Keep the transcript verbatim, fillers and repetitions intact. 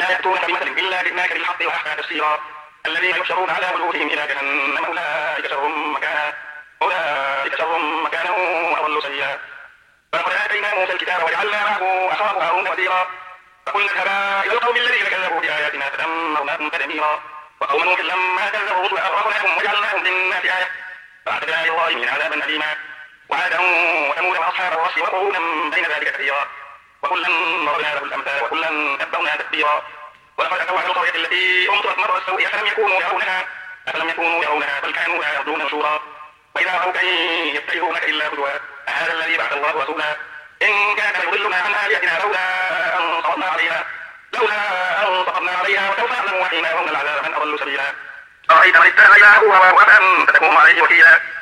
ولا يأتونك بمثل إلا جئناك بالحق وأحسن تفسيرا الذين يحشرون على وجوههم إلى جهنم أولئك شر مكانا أولئك شر مكانا وأضل سبيلا ولقد آتينا موسى الكتاب وجعلنا معه أخاه هارون وزيرا فقلنا اذهبا إلى القوم الذين كذبوا بآياتنا فدمرناهم تدميرا وقوم نوح لما كذبوا الرسل أغرقناهم وجعلناهم للناس آية فأعتدنا للظالمين عذابا أليما وعادا وثمود وأصحاب الرس وقرونا بين ذلك كثيرا وكلا ضربنا له الأمثال وكلا تبرنا تدبيرا ولقد أتوا على القرية التي أمطرت مر السوء أفلم يكونوا يرونها أفلم يكونوا يرونها بل كانوا لا يرجون نشورا وإذا رأوك إن يتخذونك إلا هزوا هذا الذي بعث الله رسولا إن كان ليضلنا عن آلهتنا لولا أن صبرنا عليها لولا أن صبرنا عليها وسوف نعلم حين يرون العذاب من أضل سبيلا أرأيت من اتخذ إلهه هواه أفأنت تكون عليه وكيلا